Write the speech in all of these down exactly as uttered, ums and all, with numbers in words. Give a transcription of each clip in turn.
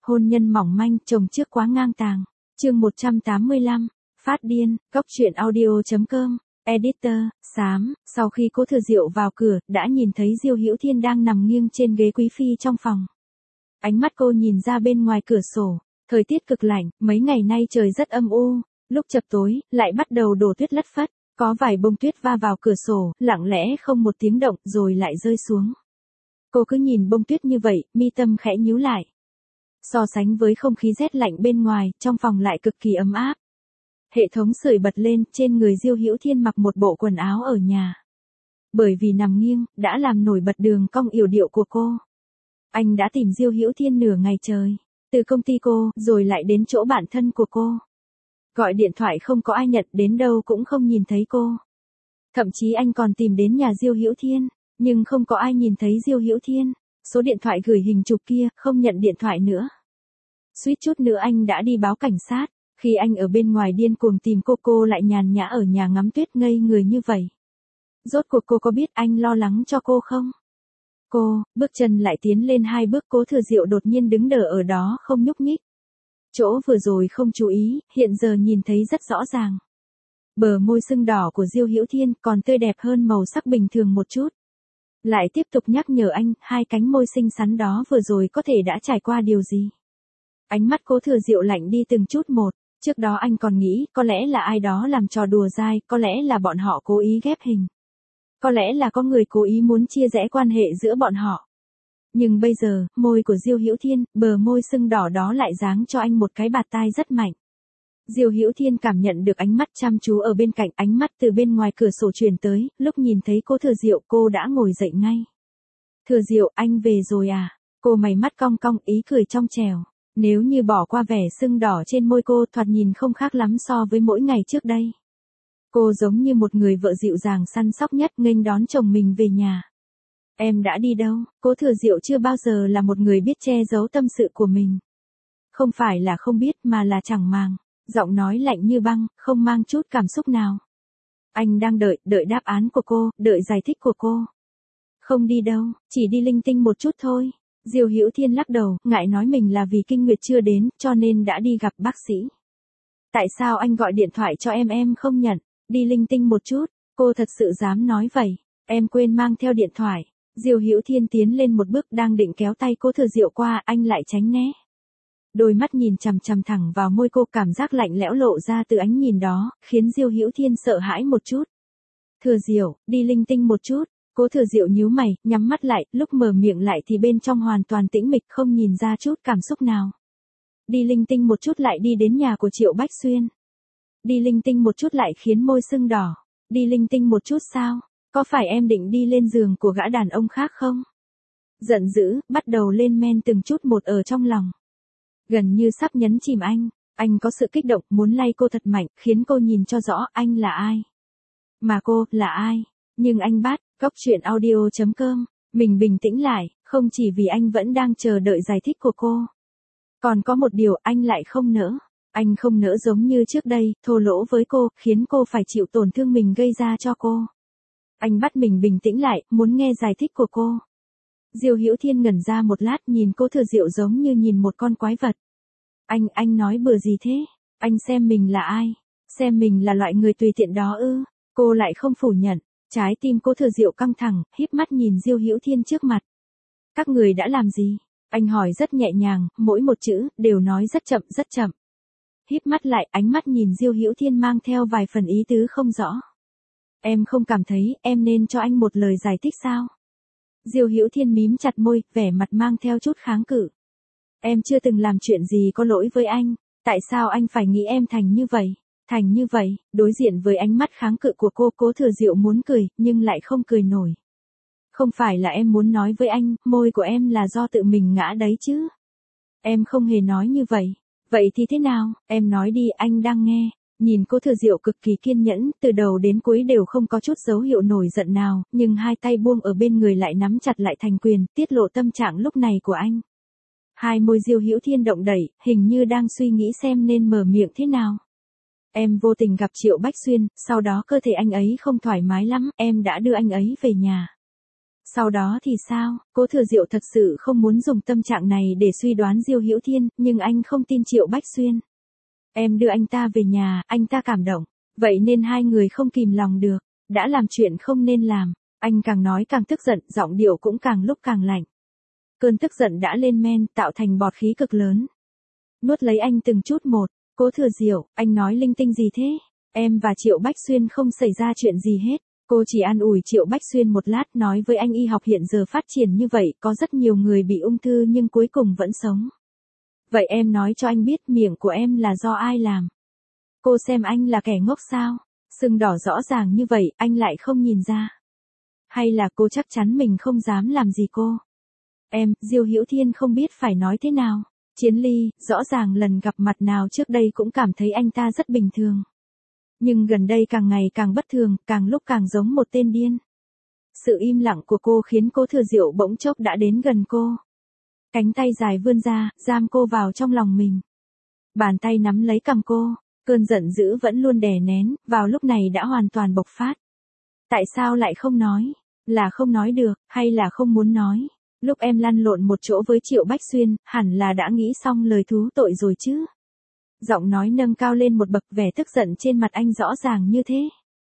Hôn nhân mỏng manh, chồng trước quá ngang tàng. Chương một trăm tám mươi lăm, phát điên, cóc truyện audio chấm com, editor, xám. Sau khi Cố Thừa Diệu vào cửa, đã nhìn thấy Diêu Hữu Thiên đang nằm nghiêng trên ghế quý phi trong phòng. Ánh mắt cô nhìn ra bên ngoài cửa sổ, thời tiết cực lạnh, mấy ngày nay trời rất âm u, lúc chập tối, lại bắt đầu đổ tuyết lất phất, có vài bông tuyết va vào cửa sổ, lặng lẽ không một tiếng động, rồi lại rơi xuống. Cô cứ nhìn bông tuyết như vậy, mi tâm khẽ nhíu lại. So sánh với không khí rét lạnh bên ngoài, trong phòng lại cực kỳ ấm áp. Hệ thống sưởi bật lên, trên người Diêu Hữu Thiên mặc một bộ quần áo ở nhà. Bởi vì nằm nghiêng, đã làm nổi bật đường cong yểu điệu của cô. Anh đã tìm Diêu Hữu Thiên nửa ngày trời, từ công ty cô, rồi lại đến chỗ bạn thân của cô. Gọi điện thoại không có ai nhận, đến đâu cũng không nhìn thấy cô. Thậm chí anh còn tìm đến nhà Diêu Hữu Thiên, nhưng không có ai nhìn thấy Diêu Hữu Thiên. Số điện thoại gửi hình chụp kia, không nhận điện thoại nữa. Suýt chút nữa anh đã đi báo cảnh sát, khi anh ở bên ngoài điên cuồng tìm cô cô lại nhàn nhã ở nhà ngắm tuyết ngây người như vậy. Rốt cuộc cô có biết anh lo lắng cho cô không? Cô, bước chân lại tiến lên hai bước. Cố Thừa Diệu đột nhiên đứng đờ ở đó không nhúc nhích. Chỗ vừa rồi không chú ý, hiện giờ nhìn thấy rất rõ ràng. Bờ môi sưng đỏ của Diêu Hữu Thiên còn tươi đẹp hơn màu sắc bình thường một chút. Lại tiếp tục nhắc nhở anh, hai cánh môi xinh xắn đó vừa rồi có thể đã trải qua điều gì. Ánh mắt Cố Thừa Diệu lạnh đi từng chút một, trước đó anh còn nghĩ, có lẽ là ai đó làm trò đùa dai, có lẽ là bọn họ cố ý ghép hình. Có lẽ là có người cố ý muốn chia rẽ quan hệ giữa bọn họ. Nhưng bây giờ, môi của Diêu Hữu Thiên, bờ môi sưng đỏ đó lại giáng cho anh một cái bạt tai rất mạnh. Diêu Hữu Thiên cảm nhận được ánh mắt chăm chú ở bên cạnh, ánh mắt từ bên ngoài cửa sổ truyền tới, lúc nhìn thấy Cố Thừa Diệu cô đã ngồi dậy ngay. Thừa Diệu, anh về rồi à? Cô mày mắt cong cong, ý cười trong trẻo. Nếu như bỏ qua vẻ sưng đỏ trên môi cô, thoạt nhìn không khác lắm so với mỗi ngày trước đây. Cô giống như một người vợ dịu dàng săn sóc nhất, nghênh đón chồng mình về nhà. Em đã đi đâu? Cố Thừa Diệu chưa bao giờ là một người biết che giấu tâm sự của mình. Không phải là không biết mà là chẳng màng. Giọng nói lạnh như băng, không mang chút cảm xúc nào. Anh đang đợi, đợi đáp án của cô, đợi giải thích của cô. Không đi đâu, chỉ đi linh tinh một chút thôi. Diêu Hữu Thiên lắc đầu, ngại nói mình là vì kinh nguyệt chưa đến, cho nên đã đi gặp bác sĩ. Tại sao anh gọi điện thoại cho em em không nhận? Đi linh tinh một chút, cô thật sự dám nói vậy. Em quên mang theo điện thoại. Diêu Hữu Thiên tiến lên một bước đang định kéo tay Cố Thừa Diệu qua, anh lại tránh né. Đôi mắt nhìn chằm chằm thẳng vào môi cô, cảm giác lạnh lẽo lộ ra từ ánh nhìn đó, khiến Diêu Hữu Thiên sợ hãi một chút. Thừa Diệu, đi linh tinh một chút. Cố Thừa Diệu nhíu mày, nhắm mắt lại, lúc mở miệng lại thì bên trong hoàn toàn tĩnh mịch, không nhìn ra chút cảm xúc nào. Đi linh tinh một chút lại đi đến nhà của Triệu Bách Xuyên. Đi linh tinh một chút lại khiến môi sưng đỏ. Đi linh tinh một chút sao? Có phải em định đi lên giường của gã đàn ông khác không? Giận dữ, bắt đầu lên men từng chút một ở trong lòng. Gần như sắp nhấn chìm anh, anh có sự kích động, muốn lay cô thật mạnh, khiến cô nhìn cho rõ anh là ai. Mà cô, là ai? Nhưng anh bắt, cóc truyện audio chấm com, mình bình tĩnh lại, không chỉ vì anh vẫn đang chờ đợi giải thích của cô. Còn có một điều anh lại không nỡ. Anh không nỡ giống như trước đây, thô lỗ với cô, khiến cô phải chịu tổn thương mình gây ra cho cô. Anh bắt mình bình tĩnh lại, muốn nghe giải thích của cô. Diêu Hữu Thiên ngẩn ra một lát, nhìn Cố Thừa Diệu giống như nhìn một con quái vật. Anh, anh nói bừa gì thế? Anh xem mình là ai? Xem mình là loại người tùy tiện đó ư? Cô lại không phủ nhận. Trái tim Cố Thừa Diệu căng thẳng, híp mắt nhìn Diêu Hữu Thiên trước mặt. Các người đã làm gì? Anh hỏi rất nhẹ nhàng, mỗi một chữ, đều nói rất chậm, rất chậm. Híp mắt lại, ánh mắt nhìn Diêu Hữu Thiên mang theo vài phần ý tứ không rõ. Em không cảm thấy, em nên cho anh một lời giải thích sao? Diêu Hữu Thiên mím chặt môi, vẻ mặt mang theo chút kháng cự. Em chưa từng làm chuyện gì có lỗi với anh, tại sao anh phải nghĩ em thành như vậy? Thành như vậy, đối diện với ánh mắt kháng cự của cô, Cố Thừa Diệu muốn cười, nhưng lại không cười nổi. Không phải là em muốn nói với anh, môi của em là do tự mình ngã đấy chứ? Em không hề nói như vậy. Vậy thì thế nào, em nói đi, anh đang nghe. Nhìn Cố Thừa Diệu cực kỳ kiên nhẫn, từ đầu đến cuối đều không có chút dấu hiệu nổi giận nào, nhưng hai tay buông ở bên người lại nắm chặt lại thành quyền, tiết lộ tâm trạng lúc này của anh. Hai môi Diêu Hữu Thiên động đẩy, hình như đang suy nghĩ xem nên mở miệng thế nào. Em vô tình gặp Triệu Bách Xuyên, sau đó cơ thể anh ấy không thoải mái lắm, em đã đưa anh ấy về nhà. Sau đó thì sao, Cố Thừa Diệu thật sự không muốn dùng tâm trạng này để suy đoán Diêu Hữu Thiên, nhưng anh không tin Triệu Bách Xuyên. Em đưa anh ta về nhà, anh ta cảm động. Vậy nên hai người không kìm lòng được, đã làm chuyện không nên làm. Anh càng nói càng tức giận, giọng điệu cũng càng lúc càng lạnh. Cơn tức giận đã lên men, tạo thành bọt khí cực lớn. Nuốt lấy anh từng chút một. Cố Thừa Diệu, anh nói linh tinh gì thế? Em và Triệu Bách Xuyên không xảy ra chuyện gì hết. Cô chỉ an ủi Triệu Bách Xuyên một lát, nói với anh y học hiện giờ phát triển như vậy, có rất nhiều người bị ung thư nhưng cuối cùng vẫn sống. Vậy em nói cho anh biết miệng của em là do ai làm? Cô xem anh là kẻ ngốc sao? Sưng đỏ rõ ràng như vậy, anh lại không nhìn ra. Hay là cô chắc chắn mình không dám làm gì cô? Em, Diêu Hữu Thiên không biết phải nói thế nào. Chiến Ly, rõ ràng lần gặp mặt nào trước đây cũng cảm thấy anh ta rất bình thường. Nhưng gần đây càng ngày càng bất thường, càng lúc càng giống một tên điên. Sự im lặng của cô khiến Cố Thừa Diệu bỗng chốc đã đến gần cô. Cánh tay dài vươn ra, giam cô vào trong lòng mình. Bàn tay nắm lấy cằm cô, cơn giận dữ vẫn luôn đè nén, vào lúc này đã hoàn toàn bộc phát. Tại sao lại không nói? Là không nói được, hay là không muốn nói? Lúc em lăn lộn một chỗ với Triệu Bách Xuyên, hẳn là đã nghĩ xong lời thú tội rồi chứ? Giọng nói nâng cao lên một bậc, vẻ tức giận trên mặt anh rõ ràng như thế.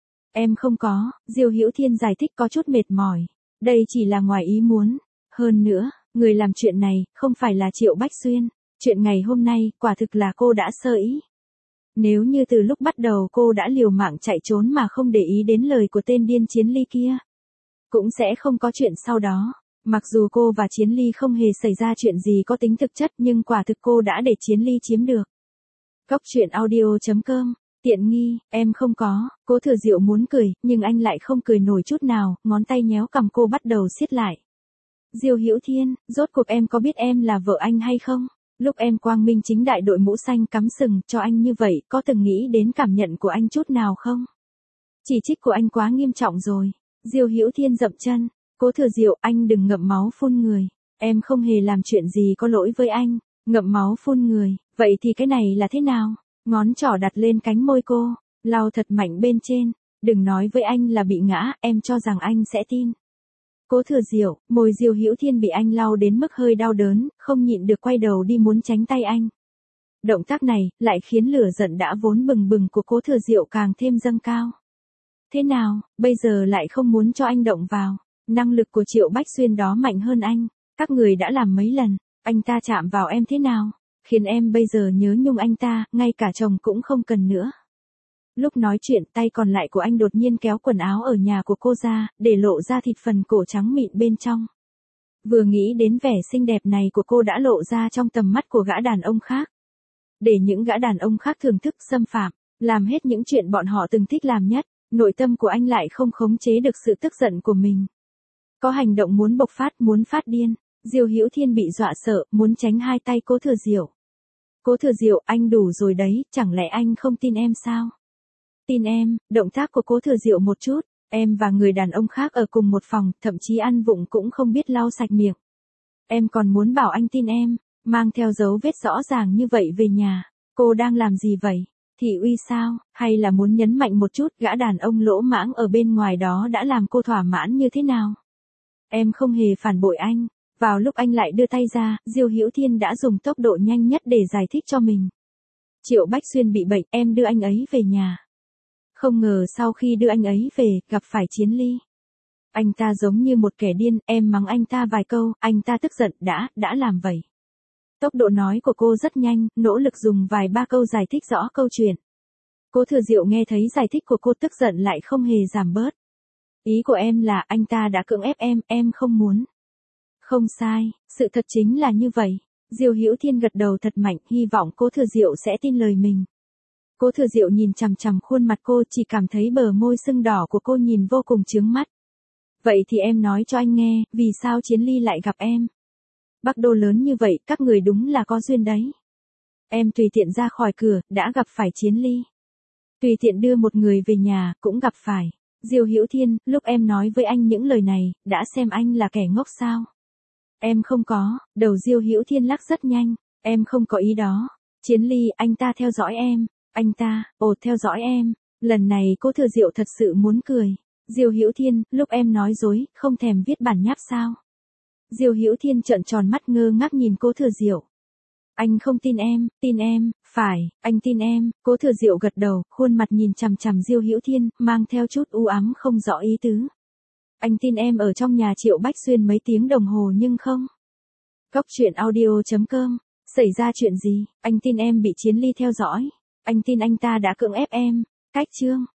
Em không có, Diêu Hữu Thiên giải thích có chút mệt mỏi. Đây chỉ là ngoài ý muốn. Hơn nữa, người làm chuyện này, không phải là Triệu Bách Xuyên. Chuyện ngày hôm nay, quả thực là cô đã sơ ý. Nếu như từ lúc bắt đầu cô đã liều mạng chạy trốn mà không để ý đến lời của tên điên Chiến Ly kia, cũng sẽ không có chuyện sau đó. Mặc dù cô và Chiến Ly không hề xảy ra chuyện gì có tính thực chất, nhưng quả thực cô đã để Chiến Ly chiếm được. Cốc truyện audio chấm com, tiện nghi, em không có. Cố Thừa Diệu muốn cười, nhưng anh lại không cười nổi chút nào, ngón tay nhéo cằm cô bắt đầu siết lại. Diêu Hữu Thiên, rốt cuộc em có biết em là vợ anh hay không? Lúc em quang minh chính đại đội mũ xanh cắm sừng cho anh như vậy, có từng nghĩ đến cảm nhận của anh chút nào không? Chỉ trích của anh quá nghiêm trọng rồi. Diêu Hữu Thiên dậm chân. Cố Thừa Diệu, anh đừng ngậm máu phun người. Em không hề làm chuyện gì có lỗi với anh. Ngậm máu phun người, vậy thì cái này là thế nào? Ngón trỏ đặt lên cánh môi cô, lau thật mạnh bên trên. Đừng nói với anh là bị ngã, em cho rằng anh sẽ tin. Cố Thừa Diệu, môi Diêu Hữu Thiên bị anh lau đến mức hơi đau đớn, không nhịn được quay đầu đi muốn tránh tay anh. Động tác này, lại khiến lửa giận đã vốn bừng bừng của Cố Thừa Diệu càng thêm dâng cao. Thế nào, bây giờ lại không muốn cho anh động vào? Năng lực của Triệu Bách Xuyên đó mạnh hơn anh. Các người đã làm mấy lần, anh ta chạm vào em thế nào? Khiến em bây giờ nhớ nhung anh ta, ngay cả chồng cũng không cần nữa. Lúc nói chuyện, tay còn lại của anh đột nhiên kéo quần áo ở nhà của cô ra, để lộ ra thịt phần cổ trắng mịn bên trong. Vừa nghĩ đến vẻ xinh đẹp này của cô đã lộ ra trong tầm mắt của gã đàn ông khác. Để những gã đàn ông khác thưởng thức, xâm phạm, làm hết những chuyện bọn họ từng thích làm nhất, nội tâm của anh lại không khống chế được sự tức giận của mình. Có hành động muốn bộc phát, muốn phát điên. Diêu Hữu Thiên bị dọa sợ, muốn tránh hai tay Cố Thừa Diệu. Cố Thừa Diệu, anh đủ rồi đấy, chẳng lẽ anh không tin em sao? Tin em, động tác của Cố Thừa Diệu một chút, em và người đàn ông khác ở cùng một phòng, thậm chí ăn vụng cũng không biết lau sạch miệng. Em còn muốn bảo anh tin em, mang theo dấu vết rõ ràng như vậy về nhà, cô đang làm gì vậy? Thị uy sao, hay là muốn nhấn mạnh một chút gã đàn ông lỗ mãng ở bên ngoài đó đã làm cô thỏa mãn như thế nào? Em không hề phản bội anh. Vào lúc anh lại đưa tay ra, Diêu Hữu Thiên đã dùng tốc độ nhanh nhất để giải thích cho mình. Triệu Bách Xuyên bị bệnh, em đưa anh ấy về nhà. Không ngờ sau khi đưa anh ấy về, gặp phải Chiến Ly. Anh ta giống như một kẻ điên, em mắng anh ta vài câu, anh ta tức giận, đã, đã làm vậy. Tốc độ nói của cô rất nhanh, nỗ lực dùng vài ba câu giải thích rõ câu chuyện. Cố Thừa Diệu nghe thấy giải thích của cô tức giận lại không hề giảm bớt. Ý của em là anh ta đã cưỡng ép em, em không muốn. Không sai, sự thật chính là như vậy. Diêu Hữu Thiên gật đầu thật mạnh, hy vọng Cố Thừa Diệu sẽ tin lời mình. Cố Thừa Diệu nhìn chằm chằm khuôn mặt cô, chỉ cảm thấy bờ môi sưng đỏ của cô nhìn vô cùng chướng mắt. Vậy thì em nói cho anh nghe, vì sao Chiến Ly lại gặp em? Bắc Đô lớn như vậy, các người đúng là có duyên đấy. Em tùy tiện ra khỏi cửa, đã gặp phải Chiến Ly. Tùy tiện đưa một người về nhà, cũng gặp phải. Diêu Hữu Thiên, lúc em nói với anh những lời này, đã xem anh là kẻ ngốc sao? Em không có, đầu Diêu Hữu Thiên lắc rất nhanh, em không có ý đó. Chiến Ly, anh ta theo dõi em, anh ta, ồ theo dõi em. Lần này Cố Thừa Diệu thật sự muốn cười. Diêu Hữu Thiên, lúc em nói dối, không thèm viết bản nháp sao? Diêu Hữu Thiên trợn tròn mắt ngơ ngác nhìn Cố Thừa Diệu. Anh không tin em, tin em, phải, anh tin em, Cố Thừa Diệu gật đầu, khuôn mặt nhìn chằm chằm Diêu Hữu Thiên, mang theo chút u ám không rõ ý tứ. Anh tin em ở trong nhà Triệu Bách Xuyên mấy tiếng đồng hồ nhưng không. Cóc truyện audio chấm com, xảy ra chuyện gì, anh tin em bị Chiến Ly theo dõi, anh tin anh ta đã cưỡng ép em, cách chương.